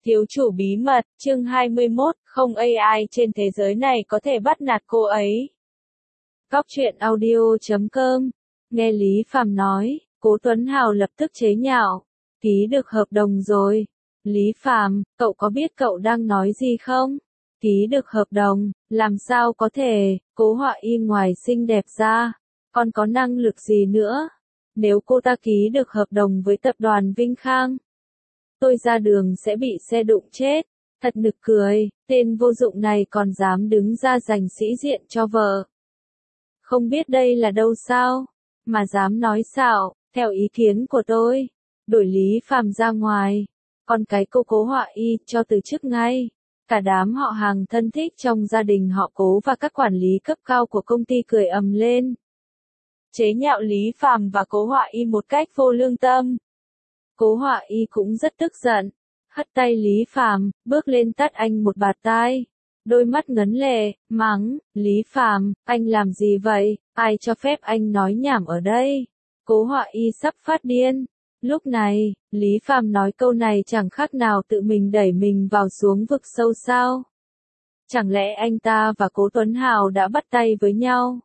Thiếu chủ bí mật, chương 21, không AI trên thế giới này có thể bắt nạt cô ấy. Góc truyện audio.com. Nghe Lý Phàm nói, Cố Tuấn Hào lập tức chế nhạo. Ký được hợp đồng rồi. Lý Phàm, cậu có biết cậu đang nói gì không? Ký được hợp đồng, làm sao có thể, Cố Họa Y ngoài xinh đẹp ra, còn có năng lực gì nữa? Nếu cô ta ký được hợp đồng với tập đoàn Vinh Khang, tôi ra đường sẽ bị xe đụng chết. Thật nực cười, tên vô dụng này còn dám đứng ra giành sĩ diện cho vợ. Không biết đây là đâu sao, mà dám nói xạo, theo ý kiến của tôi, đổi Lý Phàm ra ngoài, còn cái cô Cố Họa Y cho từ chức ngay. Cả đám họ hàng thân thích trong gia đình họ Cố và các quản lý cấp cao của công ty cười ầm lên. Chế nhạo Lý Phàm và Cố Họa Y một cách vô lương tâm. Cố Họa Y cũng rất tức giận, hất tay Lý Phàm, bước lên tát anh một bạt tai. Đôi mắt ngấn lệ, mắng, Lý Phàm, anh làm gì vậy, ai cho phép anh nói nhảm ở đây? Cố Họa Y sắp phát điên. Lúc này, Lý Phàm nói câu này chẳng khác nào tự mình đẩy mình vào xuống vực sâu sao? Chẳng lẽ anh ta và Cố Tuấn Hào đã bắt tay với nhau?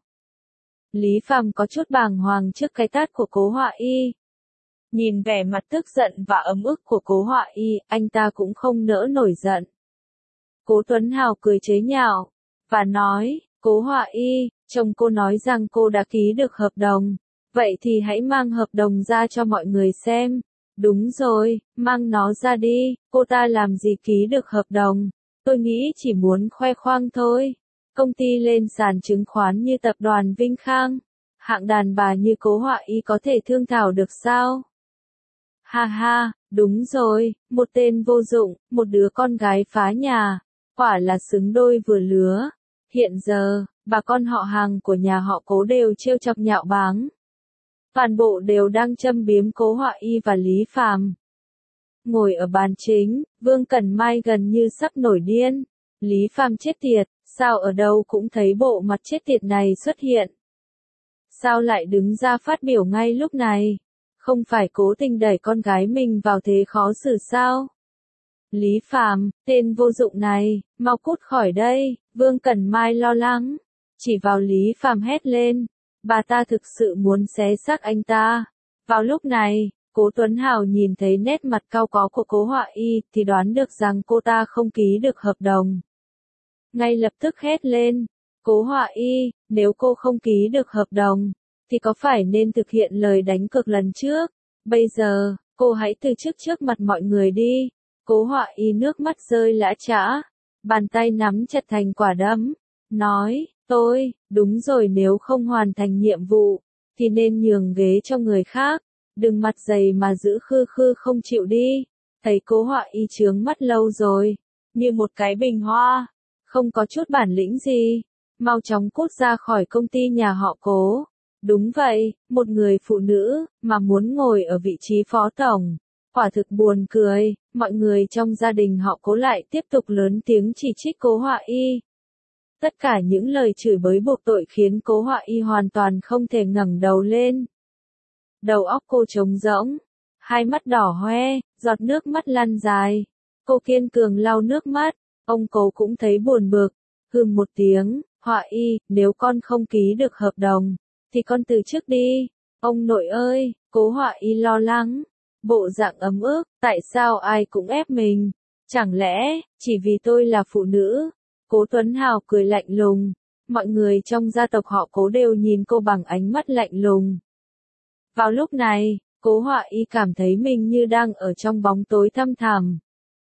Lý Phàm có chút bàng hoàng trước cái tát của Cố Họa Y. Nhìn vẻ mặt tức giận và ấm ức của Cố Họa Y, anh ta cũng không nỡ nổi giận. Cố Tuấn Hào cười chế nhạo, và nói, Cố Họa Y, chồng cô nói rằng cô đã ký được hợp đồng, vậy thì hãy mang hợp đồng ra cho mọi người xem. Đúng rồi, mang nó ra đi, cô ta làm gì ký được hợp đồng, tôi nghĩ chỉ muốn khoe khoang thôi. Công ty lên sàn chứng khoán như tập đoàn Vinh Khang, hạng đàn bà như Cố Họa Y có thể thương thảo được sao? Ha ha, đúng rồi, một tên vô dụng, một đứa con gái phá nhà, quả là xứng đôi vừa lứa. Hiện giờ, bà con họ hàng của nhà họ Cố đều trêu chọc nhạo báng. Toàn bộ đều đang châm biếm Cố Họa Y và Lý Phàm. Ngồi ở bàn chính, Vương Cẩn Mai gần như sắp nổi điên. Lý Phàm chết tiệt, sao ở đâu cũng thấy bộ mặt chết tiệt này xuất hiện? Sao lại đứng ra phát biểu ngay lúc này? Không phải cố tình đẩy con gái mình vào thế khó xử sao? Lý Phàm, tên vô dụng này, mau cút khỏi đây, Vương Cẩn Mai lo lắng, chỉ vào Lý Phàm hét lên, bà ta thực sự muốn xé xác anh ta. Vào lúc này, Cố Tuấn Hào nhìn thấy nét mặt cau có của Cố Họa Y thì đoán được rằng cô ta không ký được hợp đồng. Ngay lập tức hét lên, Cố Họa Y, nếu cô không ký được hợp đồng, thì có phải nên thực hiện lời đánh cược lần trước? Bây giờ, cô hãy từ chức trước mặt mọi người đi. Cố Họa Y nước mắt rơi lã chã, bàn tay nắm chặt thành quả đấm, nói, đúng rồi, nếu không hoàn thành nhiệm vụ, thì nên nhường ghế cho người khác, đừng mặt dày mà giữ khư khư không chịu đi. Thấy Cố Họa Y trướng mắt lâu rồi, như một cái bình hoa, không có chút bản lĩnh gì, mau chóng cút ra khỏi công ty nhà họ Cố. Đúng vậy, một người phụ nữ, mà muốn ngồi ở vị trí phó tổng. Quả thực buồn cười, mọi người trong gia đình họ Cố lại tiếp tục lớn tiếng chỉ trích Cố Họa Y. Tất cả những lời chửi bới buộc tội khiến Cố Họa Y hoàn toàn không thể ngẩng đầu lên. Đầu óc cô trống rỗng, hai mắt đỏ hoe, giọt nước mắt lăn dài. Cô kiên cường lau nước mắt, ông Cố cũng thấy buồn bực, hừ một tiếng, Họa Y, nếu con không ký được hợp đồng, thì con từ chức đi. Ông nội ơi, Cố Họa Y lo lắng, bộ dạng ấm ức, tại sao ai cũng ép mình? Chẳng lẽ, chỉ vì tôi là phụ nữ? Cố Tuấn Hào cười lạnh lùng, mọi người trong gia tộc họ Cố đều nhìn cô bằng ánh mắt lạnh lùng. Vào lúc này, Cố Họa Y cảm thấy mình như đang ở trong bóng tối thăm thẳm.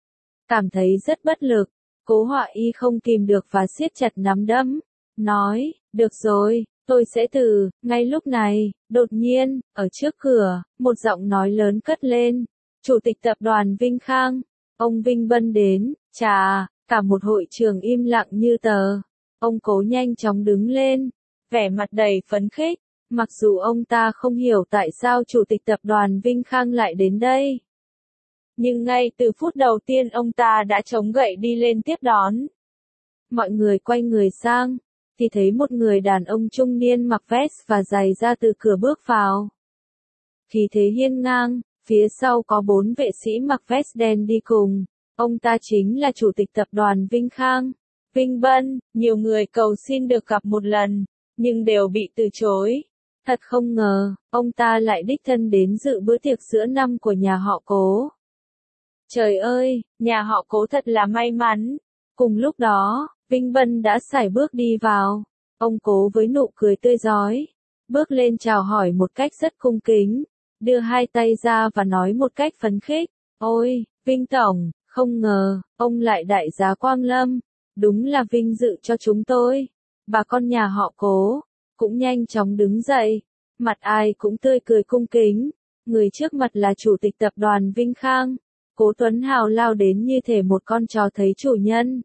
Cảm thấy rất bất lực, Cố Họa Y không kìm được và siết chặt nắm đấm, nói, được rồi, tôi sẽ từ. Ngay lúc này, đột nhiên, ở trước cửa, một giọng nói lớn cất lên, Chủ tịch tập đoàn Vinh Khang, ông Vinh Bân đến. Chà, cả một hội trường im lặng như tờ. Ông Cố nhanh chóng đứng lên, vẻ mặt đầy phấn khích, mặc dù ông ta không hiểu tại sao Chủ tịch tập đoàn Vinh Khang lại đến đây. Nhưng ngay từ phút đầu tiên ông ta đã chống gậy đi lên tiếp đón. Mọi người quay người sang, thì thấy một người đàn ông trung niên mặc vest và giày ra từ cửa bước vào. Khí thế hiên ngang, phía sau có 4 vệ sĩ mặc vest đen đi cùng. Ông ta chính là chủ tịch tập đoàn Vinh Khang. Vinh Bân, nhiều người cầu xin được gặp một lần, nhưng đều bị từ chối. Thật không ngờ, ông ta lại đích thân đến dự bữa tiệc giữa năm của nhà họ Cố. Trời ơi, nhà họ Cố thật là may mắn. Cùng lúc đó, Vinh Bân đã sải bước đi vào. Ông Cố với nụ cười tươi rói, bước lên chào hỏi một cách rất cung kính, đưa hai tay ra và nói một cách phấn khích. Ôi, Vinh Tổng, không ngờ, ông lại đại giá quang lâm. Đúng là vinh dự cho chúng tôi. Bà con nhà họ Cố cũng nhanh chóng đứng dậy, mặt ai cũng tươi cười cung kính. Người trước mặt là chủ tịch tập đoàn Vinh Khang. Cố Tuấn Hào lao đến như thể một con chó thấy chủ nhân,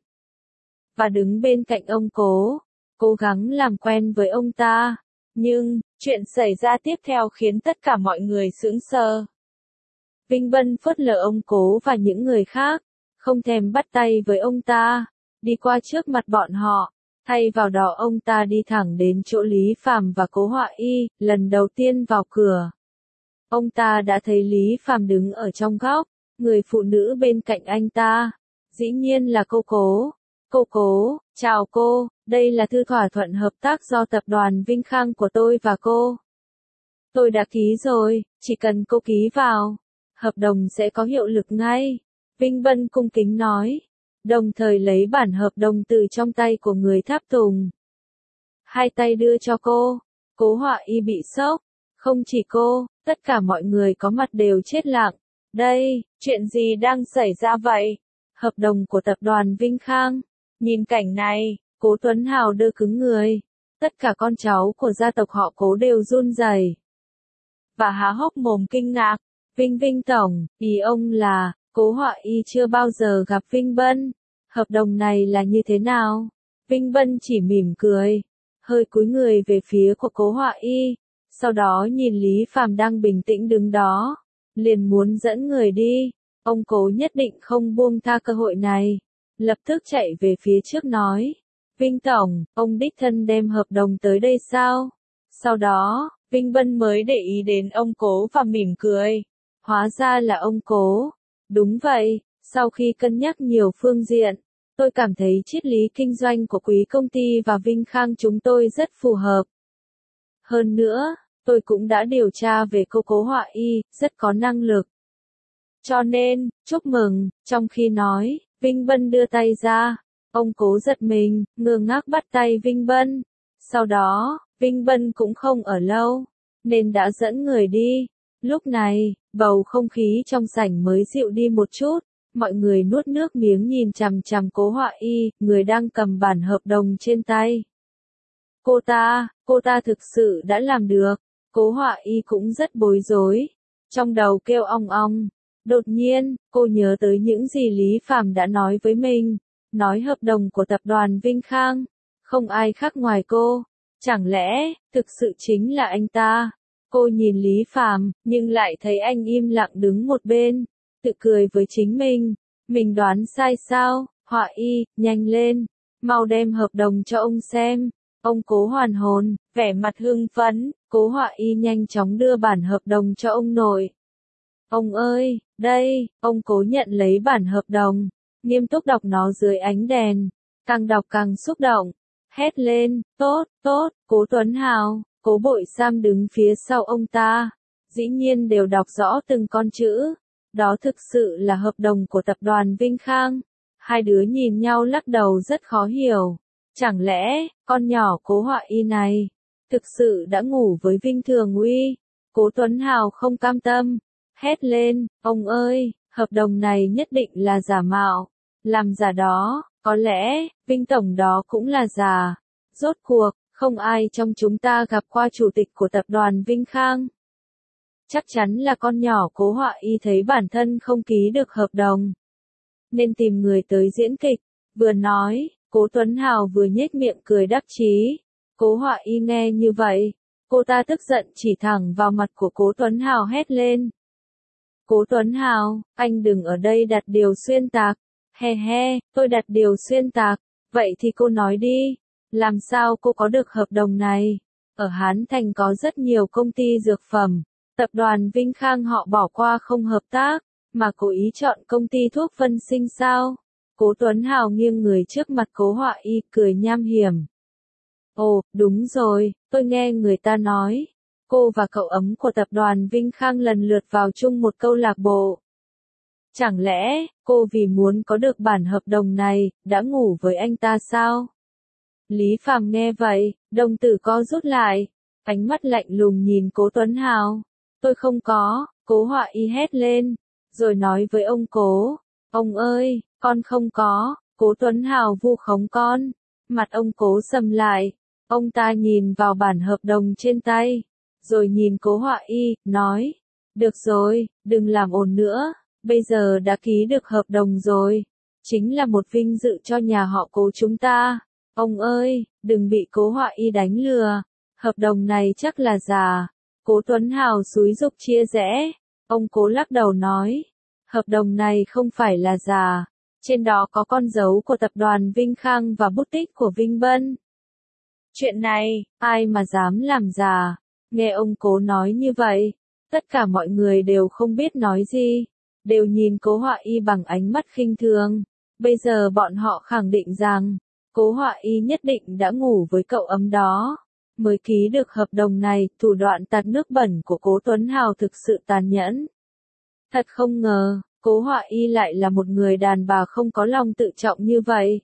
và đứng bên cạnh ông Cố, cố gắng làm quen với ông ta. Nhưng, chuyện xảy ra tiếp theo khiến tất cả mọi người sững sờ. Vinh Bân phớt lờ ông Cố và những người khác, không thèm bắt tay với ông ta, đi qua trước mặt bọn họ. Thay vào đó ông ta đi thẳng đến chỗ Lý Phàm và Cố Họa Y. Lần đầu tiên vào cửa, ông ta đã thấy Lý Phàm đứng ở trong góc, người phụ nữ bên cạnh anh ta, dĩ nhiên là cô Cố. Cô Cố, chào cô, đây là thư thỏa thuận hợp tác do tập đoàn Vinh Khang của tôi và cô. Tôi đã ký rồi, chỉ cần cô ký vào, hợp đồng sẽ có hiệu lực ngay. Vinh Bân cung kính nói, đồng thời lấy bản hợp đồng từ trong tay của người tháp tùng. Hai tay đưa cho cô. Cố Họa Y bị sốc. Không chỉ cô, tất cả mọi người có mặt đều chết lặng. Đây, chuyện gì đang xảy ra vậy? Hợp đồng của tập đoàn Vinh Khang. Nhìn cảnh này, Cố Tuấn Hào đơ cứng người. Tất cả con cháu của gia tộc họ Cố đều run rẩy và há hốc mồm kinh ngạc. Vinh Tổng, ý ông là, Cố Họa Y chưa bao giờ gặp Vinh Bân. Hợp đồng này là như thế nào? Vinh Bân chỉ mỉm cười, hơi cúi người về phía của Cố Họa Y, sau đó nhìn Lý Phàm đang bình tĩnh đứng đó, liền muốn dẫn người đi. Ông Cố nhất định không buông tha cơ hội này, lập tức chạy về phía trước nói, Vinh Tổng, ông đích thân đem hợp đồng tới đây sao? Sau đó, Vinh Bân mới để ý đến ông Cố và mỉm cười. Hóa ra là ông Cố. Đúng vậy, sau khi cân nhắc nhiều phương diện, tôi cảm thấy triết lý kinh doanh của quý công ty và Vinh Khang chúng tôi rất phù hợp. Hơn nữa, tôi cũng đã điều tra về cô Cố Họa Y, rất có năng lực. Cho nên, chúc mừng. Trong khi nói, Vinh Bân đưa tay ra, ông Cố giật mình, ngơ ngác bắt tay Vinh Bân. Sau đó, Vinh Bân cũng không ở lâu, nên đã dẫn người đi. Lúc này, bầu không khí trong sảnh mới dịu đi một chút, mọi người nuốt nước miếng nhìn chằm chằm Cố Họa Y, người đang cầm bản hợp đồng trên tay. Cô ta thực sự đã làm được. Cố Họa Y cũng rất bối rối, trong đầu kêu ong ong. Đột nhiên, cô nhớ tới những gì Lý Phàm đã nói với mình, nói hợp đồng của tập đoàn Vinh Khang, không ai khác ngoài cô. Chẳng lẽ, thực sự chính là anh ta? Cô nhìn Lý Phàm, nhưng lại thấy anh im lặng đứng một bên, tự cười với chính mình đoán sai sao? Họa Y, nhanh lên, mau đem hợp đồng cho ông xem. Ông Cố hoàn hồn, vẻ mặt hưng phấn, Cố Họa Y nhanh chóng đưa bản hợp đồng cho ông nội. Ông ơi, đây, ông Cố nhận lấy bản hợp đồng, nghiêm túc đọc nó dưới ánh đèn, càng đọc càng xúc động, hét lên, tốt, Cố Tuấn Hào. Cố Bội Sam đứng phía sau ông ta, dĩ nhiên đều đọc rõ từng con chữ. Đó thực sự là hợp đồng của tập đoàn Vinh Khang. Hai đứa nhìn nhau lắc đầu rất khó hiểu. Chẳng lẽ, con nhỏ Cố Họa Y này, thực sự đã ngủ với Vinh Thường Uy? Cố Tuấn Hào không cam tâm, hét lên, ông ơi, hợp đồng này nhất định là giả mạo. Làm giả đó, có lẽ, Vinh Tổng đó cũng là giả. Rốt cuộc, không ai trong chúng ta gặp qua chủ tịch của tập đoàn Vinh Khang. Chắc chắn là con nhỏ Cố Họa Y thấy bản thân không ký được hợp đồng, nên tìm người tới diễn kịch. Vừa nói, Cố Tuấn Hào vừa nhếch miệng cười đắc chí. Cố Họa Y nghe như vậy, cô ta tức giận chỉ thẳng vào mặt của Cố Tuấn Hào hét lên. Cố Tuấn Hào, anh đừng ở đây đặt điều xuyên tạc. He, tôi đặt điều xuyên tạc. Vậy thì cô nói đi. Làm sao cô có được hợp đồng này? Ở Hán Thành có rất nhiều công ty dược phẩm, tập đoàn Vinh Khang họ bỏ qua không hợp tác, mà cố ý chọn công ty thuốc Vân Sinh sao? Cố Tuấn Hào nghiêng người trước mặt Cố Họa Y cười nham hiểm. Ồ, đúng rồi, tôi nghe người ta nói, cô và cậu ấm của tập đoàn Vinh Khang lần lượt vào chung một câu lạc bộ. Chẳng lẽ, cô vì muốn có được bản hợp đồng này, đã ngủ với anh ta sao? Lý Phàm nghe vậy, đồng tử co rút lại, ánh mắt lạnh lùng nhìn Cố Tuấn Hào. Tôi không có, Cố Họa Y hét lên, rồi nói với ông Cố. Ông ơi, con không có, Cố Tuấn Hào vu khống con. Mặt ông Cố sầm lại, ông ta nhìn vào bản hợp đồng trên tay, rồi nhìn Cố Họa Y, nói. Được rồi, đừng làm ồn nữa, bây giờ đã ký được hợp đồng rồi. Chính là một vinh dự cho nhà họ Cố chúng ta. Ông ơi, đừng bị Cố Họa Y đánh lừa, hợp đồng này chắc là giả. Cố Tuấn Hào xúi giục chia rẽ, ông Cố lắc đầu nói, hợp đồng này không phải là giả, trên đó có con dấu của tập đoàn Vinh Khang và bút tích của Vinh Bân. Chuyện này, ai mà dám làm giả? Nghe ông Cố nói như vậy, tất cả mọi người đều không biết nói gì, đều nhìn Cố Họa Y bằng ánh mắt khinh thường. Bây giờ bọn họ khẳng định rằng, Cố Họa Y nhất định đã ngủ với cậu ấm đó, mới ký được hợp đồng này. Thủ đoạn tạt nước bẩn của Cố Tuấn Hào thực sự tàn nhẫn. Thật không ngờ, Cố Họa Y lại là một người đàn bà không có lòng tự trọng như vậy.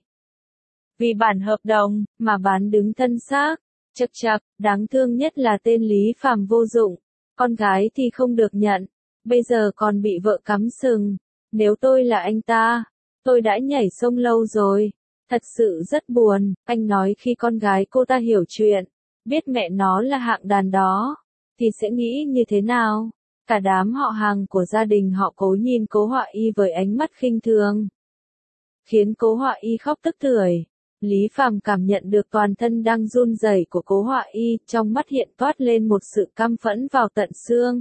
Vì bản hợp đồng, mà bán đứng thân xác. Chậc chậc, đáng thương nhất là tên Lý Phàm vô dụng. Con gái thì không được nhận, bây giờ còn bị vợ cắm sừng. Nếu tôi là anh ta, tôi đã nhảy sông lâu rồi. Thật sự rất buồn, anh nói khi con gái cô ta hiểu chuyện, biết mẹ nó là hạng đàn đó, thì sẽ nghĩ như thế nào? Cả đám họ hàng của gia đình họ Cố nhìn Cố Họa Y với ánh mắt khinh thường, khiến Cố Họa Y khóc tức tưởi. Lý Phàm cảm nhận được toàn thân đang run rẩy của Cố Họa Y, trong mắt hiện toát lên một sự căm phẫn vào tận xương.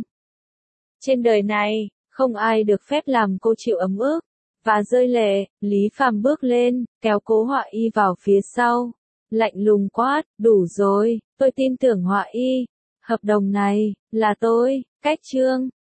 Trên đời này, không ai được phép làm cô chịu ấm ức và rơi lệ. Lý Phàm bước lên, kéo Cố Họa Y vào phía sau, lạnh lùng quát, đủ rồi, tôi tin tưởng Họa Y, hợp đồng này là tôi, cách chương